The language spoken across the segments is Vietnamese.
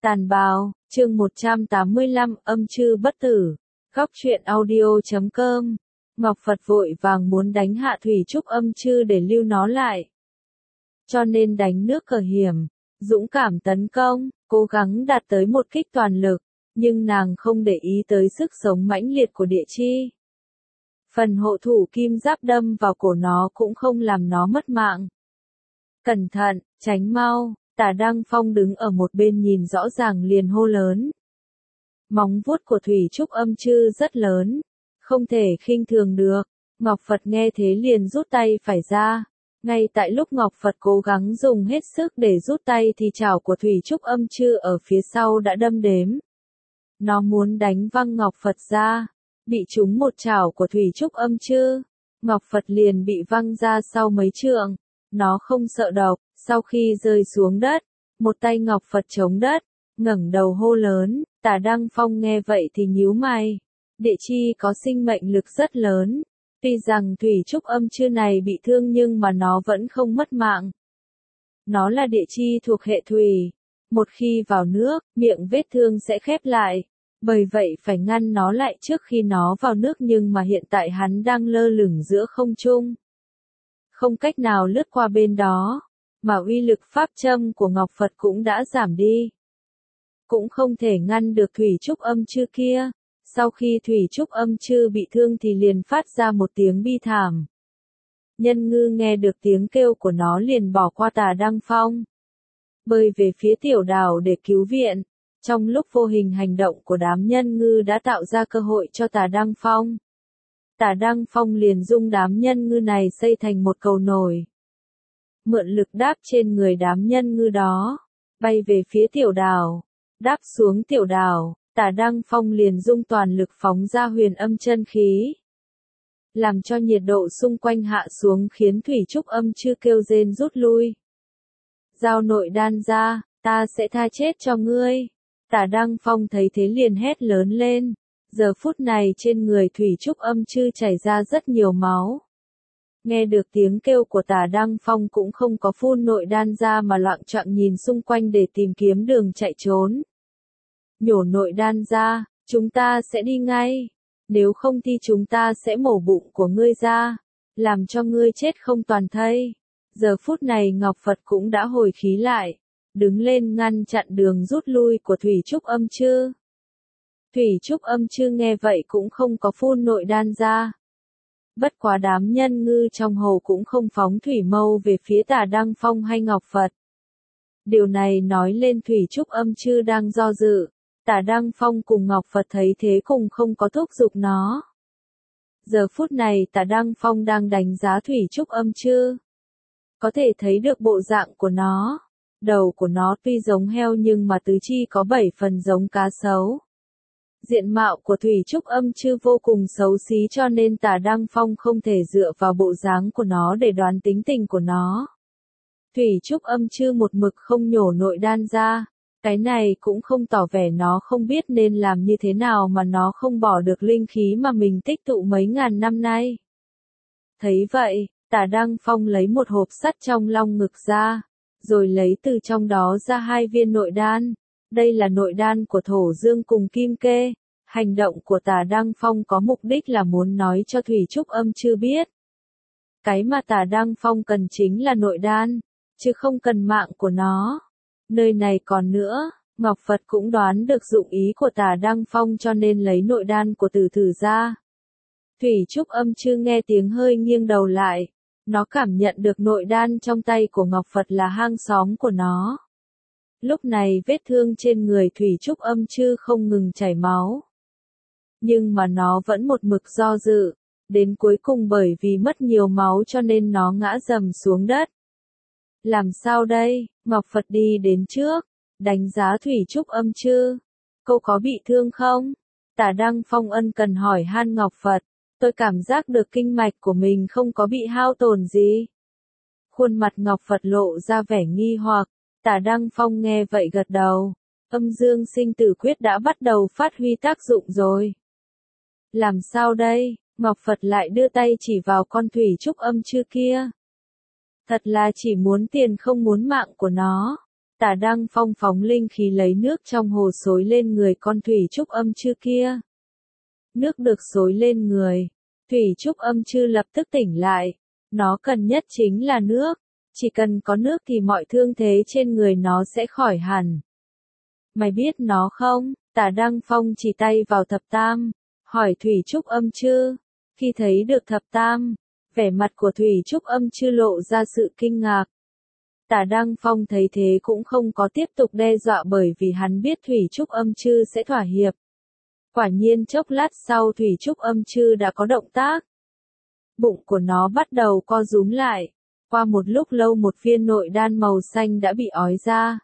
Tàn bào, chương 185, âm chư bất tử. Góc truyện audio.com. Ngọc Phật vội vàng muốn đánh hạ thủy trúc âm chư để lưu nó lại. Cho nên đánh nước cờ hiểm, dũng cảm tấn công, cố gắng đạt tới một kích toàn lực, nhưng nàng không để ý tới sức sống mãnh liệt của địa chi. Phần hộ thủ kim giáp đâm vào cổ nó cũng không làm nó mất mạng. Cẩn thận, tránh mau. Tả Đăng Phong đứng ở một bên nhìn rõ ràng liền hô lớn. Móng vuốt của thủy trúc âm chư rất lớn, không thể khinh thường được. Ngọc Phật nghe thế liền rút tay phải ra. Ngay tại lúc Ngọc Phật cố gắng dùng hết sức để rút tay thì chảo của thủy trúc âm chư ở phía sau đã đâm đếm. Nó muốn đánh văng Ngọc Phật ra, bị trúng một chảo của thủy trúc âm chư. Ngọc Phật liền bị văng ra sau mấy trượng. Nó không sợ độc, sau khi rơi xuống đất, một tay Ngọc Phật chống đất, ngẩng đầu hô lớn. Tả Đăng Phong nghe vậy thì nhíu mày. Địa chi có sinh mệnh lực rất lớn, tuy rằng thủy trúc âm chư này bị thương nhưng mà nó vẫn không mất mạng. Nó là địa chi thuộc hệ thủy, một khi vào nước, miệng vết thương sẽ khép lại, bởi vậy phải ngăn nó lại trước khi nó vào nước, nhưng mà hiện tại hắn đang lơ lửng giữa không trung, không cách nào lướt qua bên đó, mà uy lực pháp châm của Ngọc Phật cũng đã giảm đi. Cũng không thể ngăn được thủy trúc âm chư kia. Sau khi thủy trúc âm chư bị thương thì liền phát ra một tiếng bi thảm. Nhân ngư nghe được tiếng kêu của nó liền bỏ qua Tả Đăng Phong, bơi về phía tiểu đảo để cứu viện. Trong lúc vô hình hành động của đám nhân ngư đã tạo ra cơ hội cho Tả Đăng Phong. Tả Đăng Phong liền dung đám nhân ngư này xây thành một cầu nổi. Mượn lực đáp trên người đám nhân ngư đó, bay về phía tiểu đảo. Đáp xuống tiểu đảo, Tả Đăng Phong liền dung toàn lực phóng ra huyền âm chân khí, làm cho nhiệt độ xung quanh hạ xuống khiến thủy trúc âm chư kêu rên rút lui. Giao nội đan ra, ta sẽ tha chết cho ngươi. Tả Đăng Phong thấy thế liền hét lớn lên. Giờ phút này trên người thủy trúc âm chư chảy ra rất nhiều máu. Nghe được tiếng kêu của Tả Đăng Phong cũng không có phun nội đan ra mà loạng choạng nhìn xung quanh để tìm kiếm đường chạy trốn. Nhổ nội đan ra, chúng ta sẽ đi ngay. Nếu không thì chúng ta sẽ mổ bụng của ngươi ra, làm cho ngươi chết không toàn thây. Giờ phút này Ngọc Phật cũng đã hồi khí lại, đứng lên ngăn chặn đường rút lui của thủy trúc âm chư. Thủy trúc âm chư nghe vậy cũng không có phun nội đan ra. Bất quá đám nhân ngư trong hồ cũng không phóng thủy mâu về phía Tả Đăng Phong hay Ngọc Phật. Điều này nói lên thủy trúc âm chư đang do dự. Tả Đăng Phong cùng Ngọc Phật thấy thế cùng không có thúc giục nó. Giờ phút này Tả Đăng Phong đang đánh giá thủy trúc âm chư. Có thể thấy được bộ dạng của nó. Đầu của nó tuy giống heo nhưng mà tứ chi có 7 phần giống cá sấu. Diện mạo của thủy trúc âm chư vô cùng xấu xí cho nên Tả Đăng Phong không thể dựa vào bộ dáng của nó để đoán tính tình của nó. Thủy trúc âm chư một mực không nhổ nội đan ra. Cái này cũng không tỏ vẻ nó không biết nên làm như thế nào mà nó không bỏ được linh khí mà mình tích tụ mấy ngàn năm nay. Thấy vậy, Tả Đăng Phong lấy một hộp sắt trong long ngực ra, rồi lấy từ trong đó ra 2 viên nội đan. Đây là nội đan của thổ dương cùng kim kê. Hành động của Tả Đăng Phong có mục đích là muốn nói cho thủy trúc âm chư biết. Cái mà Tả Đăng Phong cần chính là nội đan, chứ không cần mạng của nó. Nơi này còn nữa, Ngọc Phật cũng đoán được dụng ý của Tả Đăng Phong cho nên lấy nội đan của Tử Thử ra. Thủy trúc âm chư nghe tiếng hơi nghiêng đầu lại. Nó cảm nhận được nội đan trong tay của Ngọc Phật là hang xóm của nó. Lúc này vết thương trên người thủy trúc âm chư không ngừng chảy máu. Nhưng mà nó vẫn một mực do dự. Đến cuối cùng bởi vì mất nhiều máu cho nên nó ngã rầm xuống đất. Làm sao đây? Ngọc Phật đi đến trước, đánh giá thủy trúc âm chư. Cô có bị thương không? Tả Đăng Phong ân cần hỏi han Ngọc Phật. Tôi cảm giác được kinh mạch của mình không có bị hao tổn gì. Khuôn mặt Ngọc Phật lộ ra vẻ nghi hoặc. Tả Đăng Phong nghe vậy gật đầu. Âm dương sinh tử quyết đã bắt đầu phát huy tác dụng rồi. Làm sao đây? Ngọc Phật lại đưa tay chỉ vào con thủy trúc âm chư kia. Thật là chỉ muốn tiền không muốn mạng của nó. Tả Đăng Phong phóng linh khí lấy nước trong hồ xối lên người con thủy trúc âm chư kia. Nước được xối lên người, thủy trúc âm chư lập tức tỉnh lại. Nó cần nhất chính là nước. Chỉ cần có nước thì mọi thương thế trên người nó sẽ khỏi hẳn. Mày biết nó không? Tả Đăng Phong chỉ tay vào thập tam, hỏi thủy trúc âm chư. Khi thấy được thập tam, vẻ mặt của thủy trúc âm chư lộ ra sự kinh ngạc. Tả Đăng Phong thấy thế cũng không có tiếp tục đe dọa bởi vì hắn biết thủy trúc âm chư sẽ thỏa hiệp. Quả nhiên chốc lát sau thủy trúc âm chư đã có động tác. Bụng của nó bắt đầu co rúm lại. Qua một lúc lâu một viên nội đan màu xanh đã bị ói ra.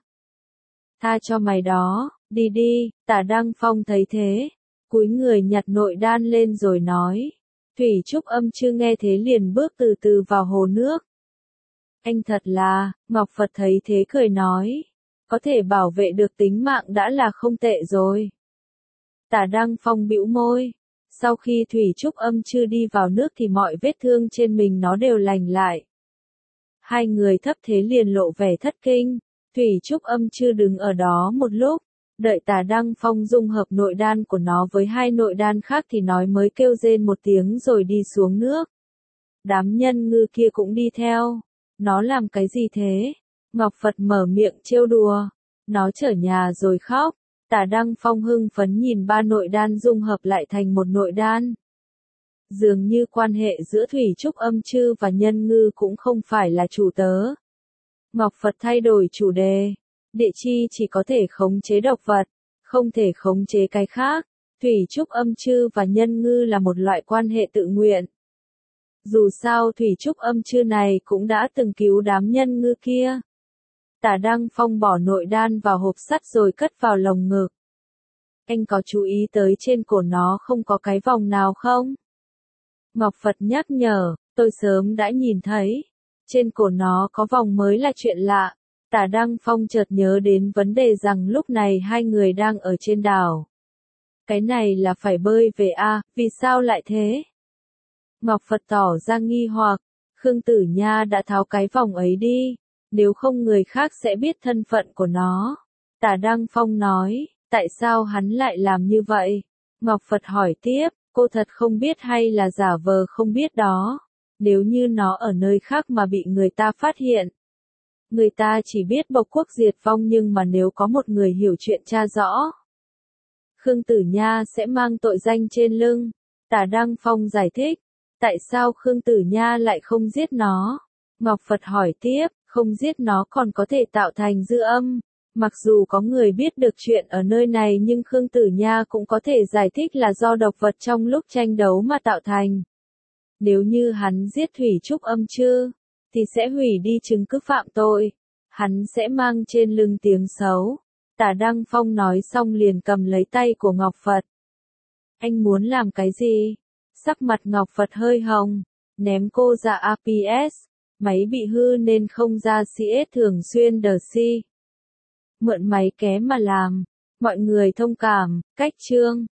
Tha cho mày đó, đi đi, Tả Đăng Phong thấy thế. Cúi người nhặt nội đan lên rồi nói. Thủy trúc âm chư nghe thế liền bước từ từ vào hồ nước. Anh thật là, Ngọc Phật thấy thế cười nói. Có thể bảo vệ được tính mạng đã là không tệ rồi. Tả Đăng Phong bĩu môi. Sau khi thủy trúc âm chư đi vào nước thì mọi vết thương trên mình nó đều lành lại. Hai người thấp thế liền lộ vẻ thất kinh. Thủy trúc âm chư đứng ở đó một lúc. Đợi Tả Đăng Phong dung hợp nội đan của nó với hai nội đan khác thì nói mới kêu rên một tiếng rồi đi xuống nước. Đám nhân ngư kia cũng đi theo. Nó làm cái gì thế? Ngọc Phật mở miệng trêu đùa. Nó trở nhà rồi khóc. Tả Đăng Phong hưng phấn nhìn ba nội đan dung hợp lại thành một nội đan. Dường như quan hệ giữa thủy trúc âm chư và nhân ngư cũng không phải là chủ tớ. Ngọc Phật thay đổi chủ đề. Địa chi chỉ có thể khống chế độc vật, không thể khống chế cái khác. Thủy trúc âm chư và nhân ngư là một loại quan hệ tự nguyện. Dù sao thủy trúc âm chư này cũng đã từng cứu đám nhân ngư kia. Tả Đăng Phong bỏ nội đan vào hộp sắt rồi cất vào lồng ngực. Anh có chú ý tới trên cổ nó không có cái vòng nào không? Ngọc Phật nhắc nhở, tôi sớm đã nhìn thấy. Trên cổ nó có vòng mới là chuyện lạ. Tả Đăng Phong chợt nhớ đến vấn đề rằng lúc này hai người đang ở trên đảo. Cái này là phải bơi về à, vì sao lại thế? Ngọc Phật tỏ ra nghi hoặc, Khương Tử Nha đã tháo cái vòng ấy đi, nếu không người khác sẽ biết thân phận của nó. Tả Đăng Phong nói, tại sao hắn lại làm như vậy? Ngọc Phật hỏi tiếp, cô thật không biết hay là giả vờ không biết đó? Nếu như nó ở nơi khác mà bị người ta phát hiện. Người ta chỉ biết Bộc Quốc diệt vong nhưng mà nếu có một người hiểu chuyện tra rõ. Khương Tử Nha sẽ mang tội danh trên lưng. Tả Đăng Phong giải thích. Tại sao Khương Tử Nha lại không giết nó? Ngọc Phật hỏi tiếp, không giết nó còn có thể tạo thành dư âm. Mặc dù có người biết được chuyện ở nơi này nhưng Khương Tử Nha cũng có thể giải thích là do độc vật trong lúc tranh đấu mà tạo thành. Nếu như hắn giết thủy trúc âm chư, thì sẽ hủy đi chứng cứ phạm tội. Hắn sẽ mang trên lưng tiếng xấu. Tả Đăng Phong nói xong liền cầm lấy tay của Ngọc Phật. Anh muốn làm cái gì? Sắc mặt Ngọc Phật hơi hồng. Ném cô ra APS. Máy bị hư nên không ra CS thường xuyên đờ si. Mượn máy ké mà làm. Mọi người thông cảm. Cách chương.